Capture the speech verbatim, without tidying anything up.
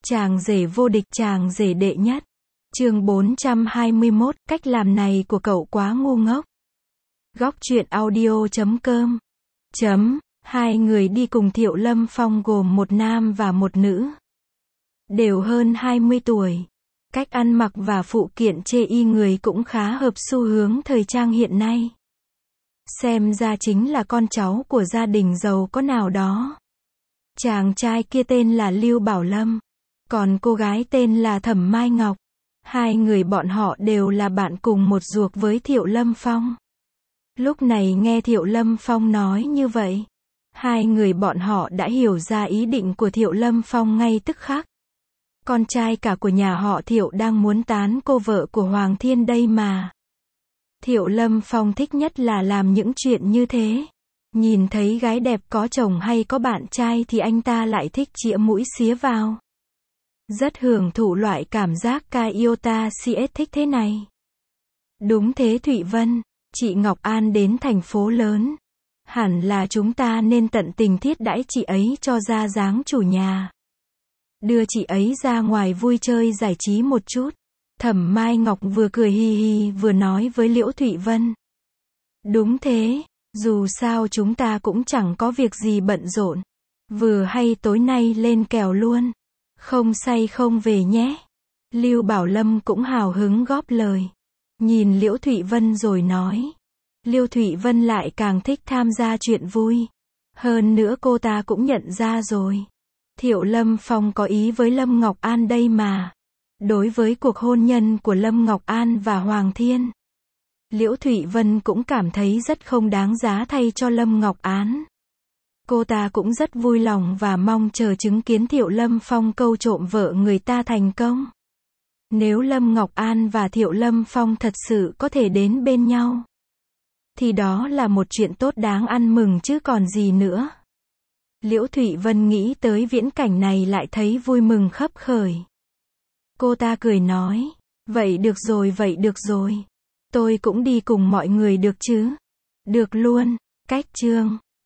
Chàng rể vô địch, chàng rể đệ nhất. Chương bốn trăm hai mươi mốt, cách làm này của cậu quá ngu ngốc. Góc truyện audio chấm com. Chấm, hai người đi cùng Thiệu Lâm Phong gồm một nam và một nữ. Đều hơn hai mươi tuổi. Cách ăn mặc và phụ kiện chê y người cũng khá hợp xu hướng thời trang hiện nay. Xem ra chính là con cháu của gia đình giàu có nào đó. Chàng trai kia tên là Lưu Bảo Lâm, còn cô gái tên là Thẩm Mai Ngọc. Hai người bọn họ đều là bạn cùng một ruột với Thiệu Lâm Phong. Lúc này nghe Thiệu Lâm Phong nói như vậy, hai người bọn họ đã hiểu ra ý định của Thiệu Lâm Phong ngay tức khắc. Con trai cả của nhà họ Thiệu đang muốn tán cô vợ của Hoàng Thiên đây mà. Thiệu Lâm Phong thích nhất là làm những chuyện như thế. Nhìn thấy gái đẹp có chồng hay có bạn trai thì anh ta lại thích chĩa mũi xía vào. Rất hưởng thụ loại cảm giác ca yêu ta siết thích thế này. Đúng thế Thụy Vân, chị Ngọc An đến thành phố lớn. Hẳn là chúng ta nên tận tình thiết đãi chị ấy cho ra dáng chủ nhà. Đưa chị ấy ra ngoài vui chơi giải trí một chút. Thẩm Mai Ngọc vừa cười hi hi vừa nói với Liễu Thụy Vân. Đúng thế, dù sao chúng ta cũng chẳng có việc gì bận rộn. Vừa hay tối nay lên kèo luôn. Không say không về nhé. Lưu Bảo Lâm cũng hào hứng góp lời. Nhìn Liễu Thụy Vân rồi nói. Liễu Thụy Vân lại càng thích tham gia chuyện vui. Hơn nữa cô ta cũng nhận ra rồi. Thiệu Lâm Phong có ý với Lâm Ngọc An đây mà. Đối với cuộc hôn nhân của Lâm Ngọc An và Hoàng Thiên, Liễu Thụy Vân cũng cảm thấy rất không đáng giá thay cho Lâm Ngọc An. Cô ta cũng rất vui lòng và mong chờ chứng kiến Thiệu Lâm Phong câu trộm vợ người ta thành công. Nếu Lâm Ngọc An và Thiệu Lâm Phong thật sự có thể đến bên nhau, thì đó là một chuyện tốt đáng ăn mừng chứ còn gì nữa. Liễu Thụy Vân nghĩ tới viễn cảnh này lại thấy vui mừng khấp khởi. Cô ta cười nói, vậy được rồi vậy được rồi. Tôi cũng đi cùng mọi người được chứ? Được luôn. Cách chương